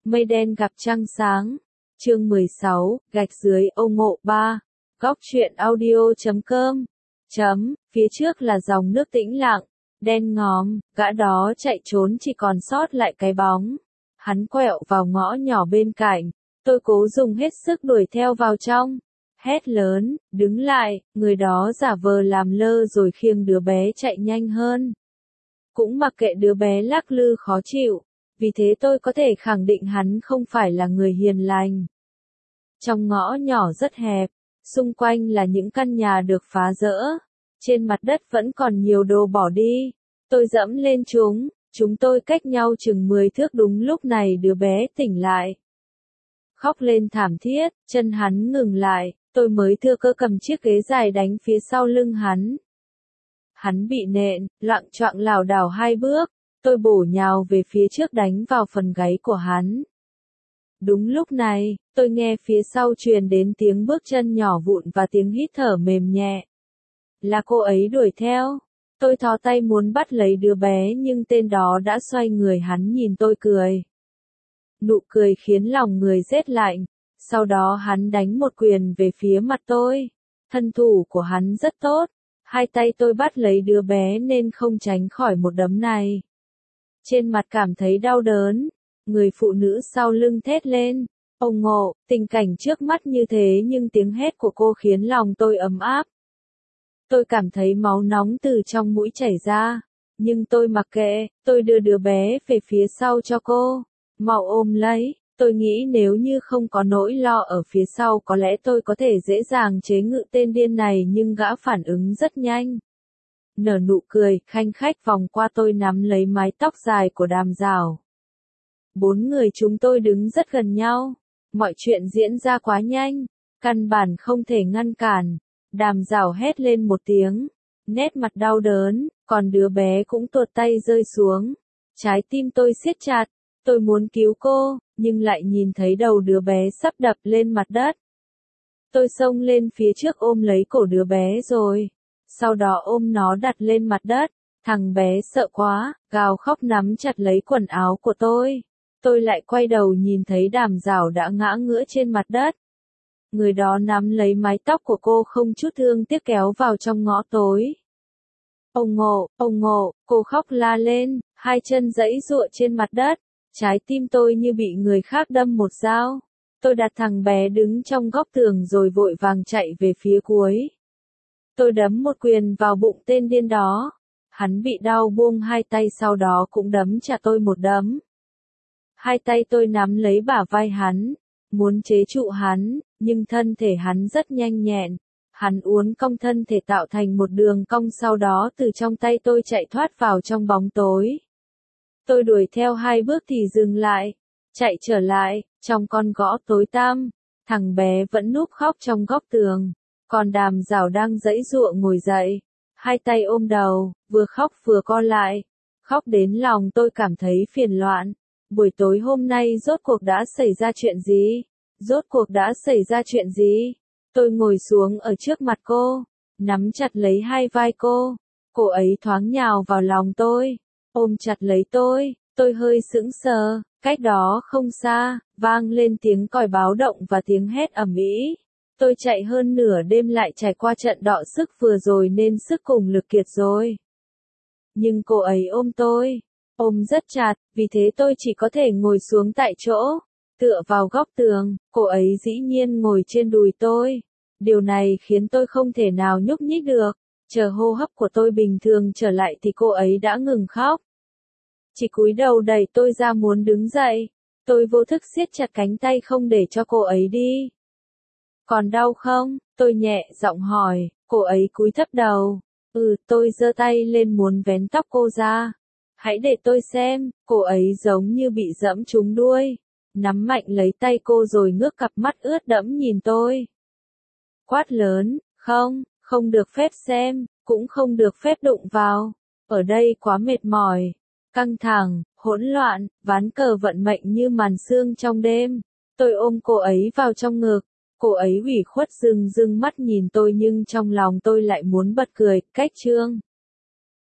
Mây đen gặp trăng sáng. Chương 16, gạch dưới Âu Ngộ 3. Góc truyện audio.com. Phía trước là dòng nước tĩnh lặng, đen ngòm, gã đó chạy trốn chỉ còn sót lại cái bóng. Hắn quẹo vào ngõ nhỏ bên cạnh, tôi cố dùng hết sức đuổi theo vào trong. Hét lớn, đứng lại, người đó giả vờ làm lơ rồi khiêng đứa bé chạy nhanh hơn. Cũng mặc kệ đứa bé lắc lư khó chịu, vì thế tôi có thể khẳng định hắn không phải là người hiền lành. Trong ngõ nhỏ rất hẹp, xung quanh là những căn nhà được phá rỡ. Trên mặt đất vẫn còn nhiều đồ bỏ đi. Tôi dẫm lên chúng tôi cách nhau chừng 10 thước. Đúng lúc này đứa bé tỉnh lại. Khóc lên thảm thiết, chân hắn ngừng lại, tôi mới thừa cơ cầm chiếc ghế dài đánh phía sau lưng hắn. Hắn bị nện, loạng choạng lảo đảo 2 bước, tôi bổ nhào về phía trước đánh vào phần gáy của hắn. Đúng lúc này, tôi nghe phía sau truyền đến tiếng bước chân nhỏ vụn và tiếng hít thở mềm nhẹ. Là cô ấy đuổi theo. Tôi thò tay muốn bắt lấy đứa bé nhưng tên đó đã xoay người. Hắn nhìn tôi cười. Nụ cười khiến lòng người rét lạnh. Sau đó hắn đánh một quyền về phía mặt tôi. Thân thủ của hắn rất tốt. 2 tay tôi bắt lấy đứa bé nên không tránh khỏi một đấm này. Trên mặt cảm thấy đau đớn. Người phụ nữ sau lưng thét lên. Ông Ngộ, tình cảnh trước mắt như thế nhưng tiếng hét của cô khiến lòng tôi ấm áp. Tôi cảm thấy máu nóng từ trong mũi chảy ra. Nhưng tôi mặc kệ, tôi đưa đứa bé về phía sau cho cô. Mau ôm lấy, tôi nghĩ nếu như không có nỗi lo ở phía sau có lẽ tôi có thể dễ dàng chế ngự tên điên này nhưng gã phản ứng rất nhanh. Nở nụ cười, khanh khách vòng qua tôi nắm lấy mái tóc dài của Đàm Giảo. 4 người chúng tôi đứng rất gần nhau. Mọi chuyện diễn ra quá nhanh, căn bản không thể ngăn cản. Đàm Giảo hét lên một tiếng, nét mặt đau đớn, còn đứa bé cũng tuột tay rơi xuống. Trái tim tôi siết chặt, tôi muốn cứu cô, nhưng lại nhìn thấy đầu đứa bé sắp đập lên mặt đất. Tôi xông lên phía trước ôm lấy cổ đứa bé rồi, sau đó ôm nó đặt lên mặt đất. Thằng bé sợ quá, gào khóc nắm chặt lấy quần áo của tôi. Tôi lại quay đầu nhìn thấy Đàm Giảo đã ngã ngửa trên mặt đất. Người đó nắm lấy mái tóc của cô không chút thương tiếc kéo vào trong ngõ tối. Ông Ngộ, cô khóc la lên, 2 chân giãy giụa trên mặt đất. Trái tim tôi như bị người khác đâm một dao. Tôi đặt thằng bé đứng trong góc tường rồi vội vàng chạy về phía cuối. Tôi đấm một quyền vào bụng tên điên đó. Hắn bị đau buông 2 tay sau đó cũng đấm trả tôi một đấm. 2 tay tôi nắm lấy bả vai hắn, muốn chế trụ hắn, nhưng thân thể hắn rất nhanh nhẹn. Hắn uốn cong thân thể tạo thành một đường cong sau đó từ trong tay tôi chạy thoát vào trong bóng tối. Tôi đuổi theo 2 bước thì dừng lại, chạy trở lại, trong con ngõ tối tăm, thằng bé vẫn núp khóc trong góc tường, còn Đàm Giảo đang giãy giụa ngồi dậy, 2 tay ôm đầu, vừa khóc vừa co lại, khóc đến lòng tôi cảm thấy phiền loạn. Buổi tối hôm nay rốt cuộc đã xảy ra chuyện gì? Tôi ngồi xuống ở trước mặt cô, nắm chặt lấy 2 vai cô. Cô ấy thoáng nhào vào lòng tôi, ôm chặt lấy tôi hơi sững sờ. Cách đó không xa, vang lên tiếng còi báo động và tiếng hét ầm ĩ. Tôi chạy hơn nửa đêm lại trải qua trận đọ sức vừa rồi nên sức cùng lực kiệt rồi. Nhưng cô ấy ôm tôi. Ôm rất chặt, vì thế tôi chỉ có thể ngồi xuống tại chỗ, tựa vào góc tường. Cô ấy dĩ nhiên ngồi trên đùi tôi. Điều này khiến tôi không thể nào nhúc nhích được. Chờ hô hấp của tôi bình thường trở lại thì cô ấy đã ngừng khóc. Chỉ cúi đầu đẩy tôi ra muốn đứng dậy. Tôi vô thức siết chặt cánh tay không để cho cô ấy đi. Còn đau không? Tôi nhẹ giọng hỏi. Cô ấy cúi thấp đầu. Tôi giơ tay lên muốn vén tóc cô ra. Hãy để tôi xem. Cô ấy giống như bị dẫm trúng đuôi. Nắm mạnh lấy tay cô rồi ngước cặp mắt ướt đẫm nhìn tôi. Quát lớn, không được phép xem, cũng không được phép đụng vào. Ở đây quá mệt mỏi, căng thẳng, hỗn loạn, ván cờ vận mệnh như màn sương trong đêm. Tôi ôm cô ấy vào trong ngực. Cô ấy ủy khuất rưng rưng mắt nhìn tôi nhưng trong lòng tôi lại muốn bật cười. Cách chương